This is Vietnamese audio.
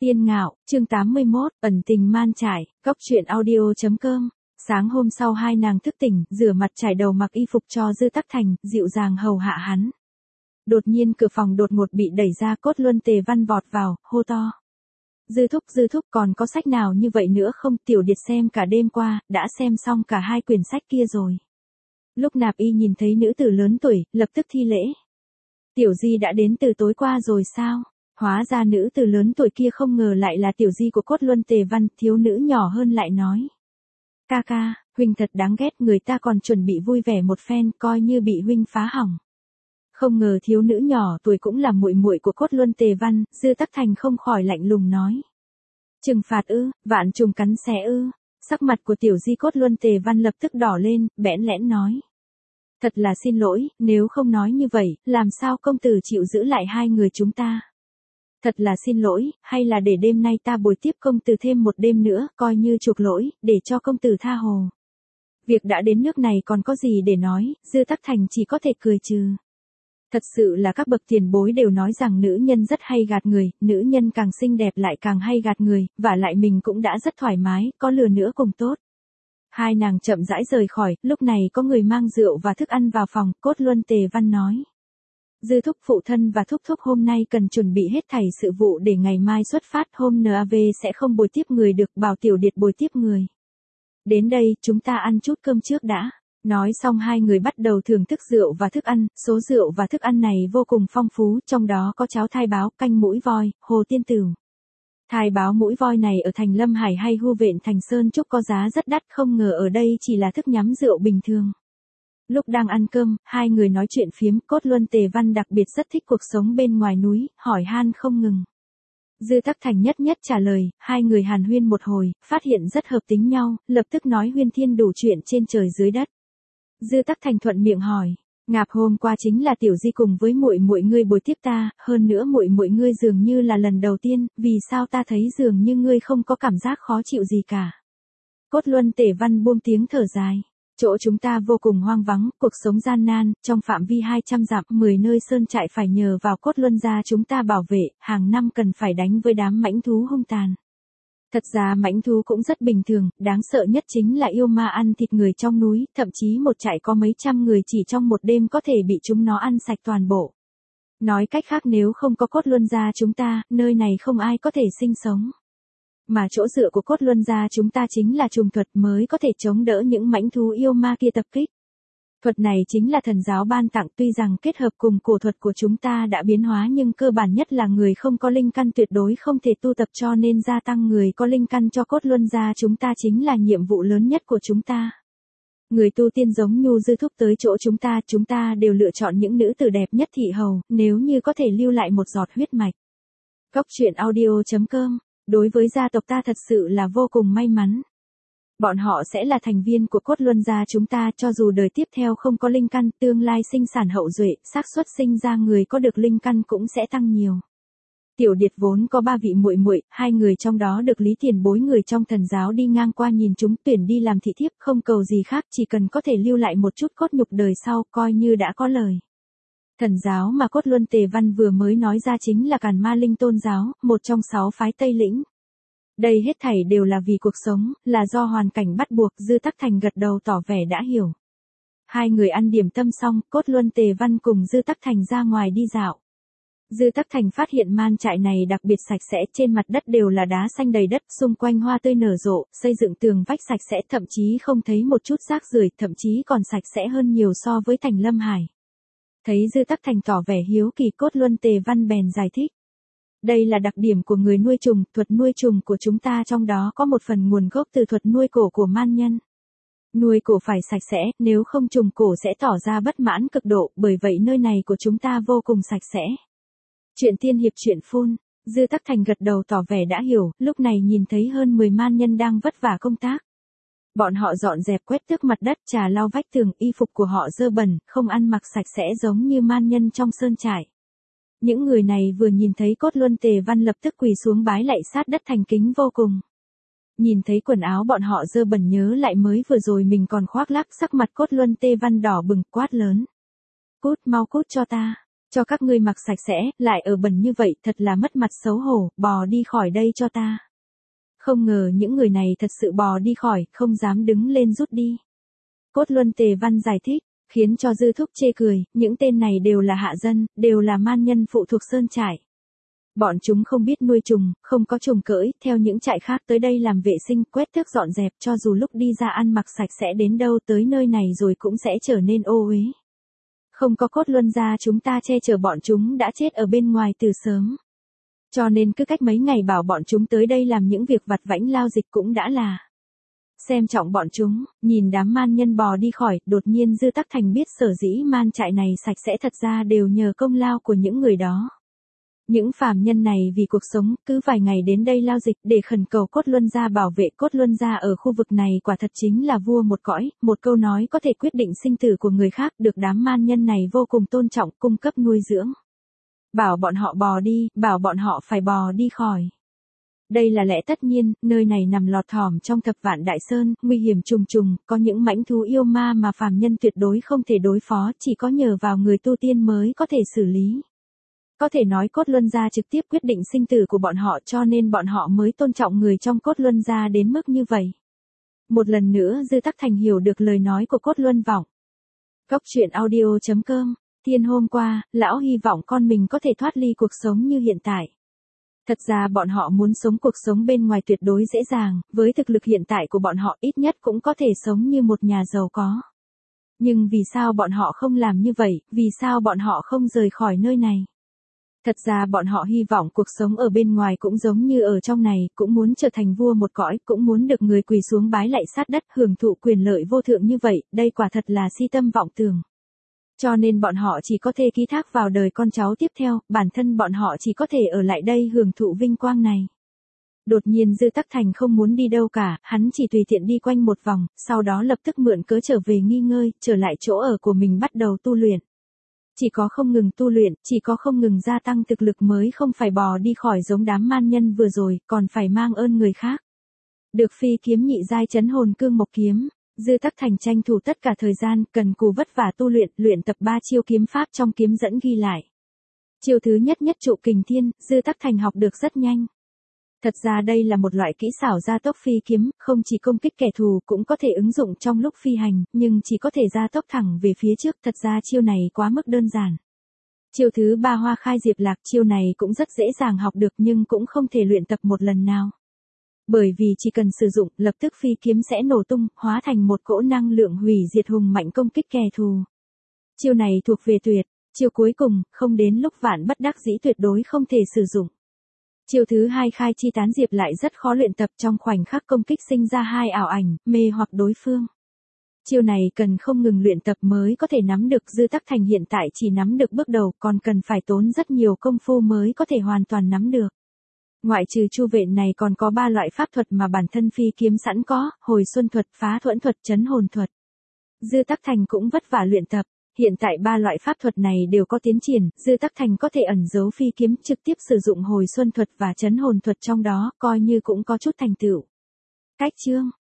Tiên Ngạo, chương 81, ẩn tình man trải, góc truyện audio.com. Sáng hôm sau hai nàng thức tỉnh, rửa mặt trải đầu mặc y phục cho Dư Tắc Thành, dịu dàng hầu hạ hắn. Đột nhiên cửa phòng đột ngột bị đẩy ra, Cốt Luân Tề Văn vọt vào, hô to. Dư thúc còn có sách nào như vậy nữa không? Tiểu Điệt xem cả đêm qua, đã xem xong cả hai quyển sách kia rồi. Lúc Nạp Y nhìn thấy nữ tử lớn tuổi, lập tức thi lễ. Tiểu Di đã đến từ tối qua rồi sao? Hóa ra nữ tử lớn tuổi kia không ngờ lại là tiểu di của Cốt Luân Tề Văn, thiếu nữ nhỏ hơn lại nói. Ca ca, huynh thật đáng ghét, người ta còn chuẩn bị vui vẻ một phen, coi như bị huynh phá hỏng. Không ngờ thiếu nữ nhỏ tuổi cũng là muội muội của Cốt Luân Tề Văn, Dư Tắc Thành không khỏi lạnh lùng nói. Trừng phạt ư, vạn trùng cắn xé ư. Sắc mặt của tiểu di Cốt Luân Tề Văn lập tức đỏ lên, bẽn lẽn nói. Thật là xin lỗi, nếu không nói như vậy, làm sao công tử chịu giữ lại hai người chúng ta? Thật là xin lỗi, hay là để đêm nay ta bồi tiếp công tử thêm một đêm nữa, coi như chuộc lỗi, để cho công tử tha hồ. Việc đã đến nước này còn có gì để nói, Dư Tắc Thành chỉ có thể cười trừ. Thật sự là các bậc tiền bối đều nói rằng nữ nhân rất hay gạt người, nữ nhân càng xinh đẹp lại càng hay gạt người, và lại mình cũng đã rất thoải mái, có lừa nữa cùng tốt. Hai nàng chậm rãi rời khỏi, lúc này có người mang rượu và thức ăn vào phòng, Cốt Luân Tề Văn nói. Dư thúc phụ thân và thúc hôm nay cần chuẩn bị hết thảy sự vụ để ngày mai xuất phát, hôm NAV sẽ không bồi tiếp người được, bảo Tiểu Điệt bồi tiếp người. Đến đây, chúng ta ăn chút cơm trước đã. Nói xong hai người bắt đầu thưởng thức rượu và thức ăn, số rượu và thức ăn này vô cùng phong phú, trong đó có cháo thai báo, canh mũi voi, hồ tiên tửu. Thai báo mũi voi này ở thành Lâm Hải hay Hu Vện thành Sơn Trúc có giá rất đắt, không ngờ ở đây chỉ là thức nhắm rượu bình thường. Lúc đang ăn cơm, hai người nói chuyện phiếm, Cốt Luân Tề Văn đặc biệt rất thích cuộc sống bên ngoài núi, hỏi han không ngừng. Dư Tắc Thành nhất trả lời, hai người hàn huyên một hồi, phát hiện rất hợp tính nhau, lập tức nói huyên thiên đủ chuyện trên trời dưới đất. Dư Tắc Thành thuận miệng hỏi, Ngạp hôm qua chính là tiểu di cùng với muội ngươi bồi tiếp ta, hơn nữa muội ngươi dường như là lần đầu tiên, vì sao ta thấy dường như ngươi không có cảm giác khó chịu gì cả. Cốt Luân Tề Văn buông tiếng thở dài. Chỗ chúng ta vô cùng hoang vắng, cuộc sống gian nan, trong phạm vi 200 dặm, 10 nơi sơn trại phải nhờ vào Cốt Luân gia chúng ta bảo vệ, hàng năm cần phải đánh với đám mãnh thú hung tàn. Thật ra mãnh thú cũng rất bình thường, đáng sợ nhất chính là yêu ma ăn thịt người trong núi, thậm chí một trại có mấy trăm người chỉ trong một đêm có thể bị chúng nó ăn sạch toàn bộ. Nói cách khác nếu không có Cốt Luân gia chúng ta, nơi này không ai có thể sinh sống. Mà chỗ dựa của Cốt Luân gia chúng ta chính là trùng thuật mới có thể chống đỡ những mãnh thú yêu ma kia tập kích. Thuật này chính là thần giáo ban tặng, tuy rằng kết hợp cùng cổ thuật của chúng ta đã biến hóa nhưng cơ bản nhất là người không có linh căn tuyệt đối không thể tu tập, cho nên gia tăng người có linh căn cho Cốt Luân gia chúng ta chính là nhiệm vụ lớn nhất của chúng ta. Người tu tiên giống Nhu Dư thúc tới chỗ chúng ta đều lựa chọn những nữ tử đẹp nhất thị hầu, nếu như có thể lưu lại một giọt huyết mạch. Góc truyện audio.com. Đối với gia tộc ta thật sự là vô cùng may mắn. Bọn họ sẽ là thành viên của Cốt Luân gia chúng ta, cho dù đời tiếp theo không có linh căn, tương lai sinh sản hậu duệ, xác suất sinh ra người có được linh căn cũng sẽ tăng nhiều. Tiểu Điệt vốn có 3 vị muội, hai người trong đó được Lý Tiền Bối người trong thần giáo đi ngang qua nhìn chúng tuyển đi làm thị thiếp, không cầu gì khác, chỉ cần có thể lưu lại một chút cốt nhục đời sau, coi như đã có lời. Thần giáo mà Cốt Luân Tề Văn vừa mới nói ra chính là Càn Ma Linh tôn giáo, một trong 6 phái Tây Lĩnh. Đây hết thảy đều là vì cuộc sống, là do hoàn cảnh bắt buộc, Dư Tắc Thành gật đầu tỏ vẻ đã hiểu. Hai người ăn điểm tâm xong, Cốt Luân Tề Văn cùng Dư Tắc Thành ra ngoài đi dạo. Dư Tắc Thành phát hiện man trại này đặc biệt sạch sẽ, trên mặt đất đều là đá xanh đầy đất, xung quanh hoa tươi nở rộ, xây dựng tường vách sạch sẽ, thậm chí không thấy một chút rác rưởi, thậm chí còn sạch sẽ hơn nhiều so với thành Lâm Hải. Thấy Dư Tắc Thành tỏ vẻ hiếu kỳ, Cốt Luân Tề Văn bèn giải thích. Đây là đặc điểm của người nuôi trùng, thuật nuôi trùng của chúng ta trong đó có một phần nguồn gốc từ thuật nuôi cổ của man nhân. Nuôi cổ phải sạch sẽ, nếu không trùng cổ sẽ tỏ ra bất mãn cực độ, bởi vậy nơi này của chúng ta vô cùng sạch sẽ. Chuyện tiên hiệp chuyện phun, Dư Tắc Thành gật đầu tỏ vẻ đã hiểu, lúc này nhìn thấy hơn 10 man nhân đang vất vả công tác. Bọn họ dọn dẹp quét tước mặt đất, trà lau vách tường, y phục của họ dơ bẩn, không ăn mặc sạch sẽ giống như man nhân trong sơn trại. Những người này vừa nhìn thấy Cốt Luân Tề Văn lập tức quỳ xuống bái lạy sát đất thành kính vô cùng. Nhìn thấy quần áo bọn họ dơ bẩn nhớ lại mới vừa rồi mình còn khoác lác, sắc mặt Cốt Luân Tề Văn đỏ bừng, quát lớn. Cút, mau cút cho ta. Cho các ngươi mặc sạch sẽ, lại ở bẩn như vậy, thật là mất mặt xấu hổ, bò đi khỏi đây cho ta. Không ngờ những người này thật sự bò đi khỏi, không dám đứng lên rút đi. Cốt Luân Tề Văn giải thích, khiến cho Dư Thúc chê cười, những tên này đều là hạ dân, đều là man nhân phụ thuộc sơn trại. Bọn chúng không biết nuôi trùng, không có trùng cưỡi, theo những trại khác tới đây làm vệ sinh, quét thước dọn dẹp, cho dù lúc đi ra ăn mặc sạch sẽ đến đâu tới nơi này rồi cũng sẽ trở nên ô uế. Không có Cốt Luân gia chúng ta che chở bọn chúng đã chết ở bên ngoài từ sớm. Cho nên cứ cách mấy ngày bảo bọn chúng tới đây làm những việc vặt vãnh lao dịch cũng đã là. Xem trọng bọn chúng, nhìn đám man nhân bò đi khỏi, đột nhiên Dư Tắc Thành biết sở dĩ man trại này sạch sẽ thật ra đều nhờ công lao của những người đó. Những phàm nhân này vì cuộc sống, cứ vài ngày đến đây lao dịch để khẩn cầu Cốt Luân gia bảo vệ. Cốt Luân gia ở khu vực này quả thật chính là vua một cõi, một câu nói có thể quyết định sinh tử của người khác, được đám man nhân này vô cùng tôn trọng, cung cấp nuôi dưỡng. Bảo bọn họ bò đi, bảo bọn họ phải bò đi khỏi. Đây là lẽ tất nhiên, nơi này nằm lọt thỏm trong thập vạn đại sơn, nguy hiểm trùng trùng, có những mãnh thú yêu ma mà phàm nhân tuyệt đối không thể đối phó, chỉ có nhờ vào người tu tiên mới có thể xử lý. Có thể nói Cốt Luân gia trực tiếp quyết định sinh tử của bọn họ, cho nên bọn họ mới tôn trọng người trong Cốt Luân gia đến mức như vậy. Một lần nữa Dư Tắc Thành hiểu được lời nói của Cốt Luân Vọng. Cốc truyện audio.com, Thiên hôm qua, lão hy vọng con mình có thể thoát ly cuộc sống như hiện tại. Thật ra bọn họ muốn sống cuộc sống bên ngoài tuyệt đối dễ dàng, với thực lực hiện tại của bọn họ ít nhất cũng có thể sống như một nhà giàu có. Nhưng vì sao bọn họ không làm như vậy, vì sao bọn họ không rời khỏi nơi này? Thật ra bọn họ hy vọng cuộc sống ở bên ngoài cũng giống như ở trong này, cũng muốn trở thành vua một cõi, cũng muốn được người quỳ xuống bái lạy sát đất, hưởng thụ quyền lợi vô thượng như vậy, đây quả thật là si tâm vọng tưởng. Cho nên bọn họ chỉ có thể ký thác vào đời con cháu tiếp theo, bản thân bọn họ chỉ có thể ở lại đây hưởng thụ vinh quang này. Đột nhiên Dư Tắc Thành không muốn đi đâu cả, hắn chỉ tùy tiện đi quanh một vòng, sau đó lập tức mượn cớ trở về nghỉ ngơi, trở lại chỗ ở của mình bắt đầu tu luyện. Chỉ có không ngừng tu luyện, chỉ có không ngừng gia tăng thực lực mới không phải bò đi khỏi giống đám man nhân vừa rồi, còn phải mang ơn người khác. Được phi kiếm nhị giai trấn hồn cương mộc kiếm, Dư Tắc Thành tranh thủ tất cả thời gian, cần cù vất vả tu luyện, luyện tập 3 chiêu kiếm pháp trong kiếm dẫn ghi lại. Chiêu thứ nhất nhất trụ kình thiên, Dư Tắc Thành học được rất nhanh. Thật ra đây là một loại kỹ xảo gia tốc phi kiếm, không chỉ công kích kẻ thù cũng có thể ứng dụng trong lúc phi hành, nhưng chỉ có thể gia tốc thẳng về phía trước, thật ra chiêu này quá mức đơn giản. Chiêu thứ 3 hoa khai diệp lạc, chiêu này cũng rất dễ dàng học được nhưng cũng không thể luyện tập một lần nào. Bởi vì chỉ cần sử dụng, lập tức phi kiếm sẽ nổ tung, hóa thành một cỗ năng lượng hủy diệt hùng mạnh công kích kẻ thù. Chiêu này thuộc về tuyệt, chiêu cuối cùng, không đến lúc vạn bất đắc dĩ tuyệt đối không thể sử dụng. Chiêu thứ 2 khai chi tán diệp lại rất khó luyện tập, trong khoảnh khắc công kích sinh ra hai ảo ảnh, mê hoặc đối phương. Chiêu này cần không ngừng luyện tập mới có thể nắm được, Dư Tắc Thành hiện tại chỉ nắm được bước đầu, còn cần phải tốn rất nhiều công phu mới có thể hoàn toàn nắm được. Ngoại trừ chu vện này còn có 3 loại pháp thuật mà bản thân phi kiếm sẵn có, hồi xuân thuật, phá thuẫn thuật, trấn hồn thuật. Dư Tắc Thành cũng vất vả luyện tập. Hiện tại 3 loại pháp thuật này đều có tiến triển, Dư Tắc Thành có thể ẩn giấu phi kiếm, trực tiếp sử dụng hồi xuân thuật và trấn hồn thuật trong đó, coi như cũng có chút thành tựu. Cách chương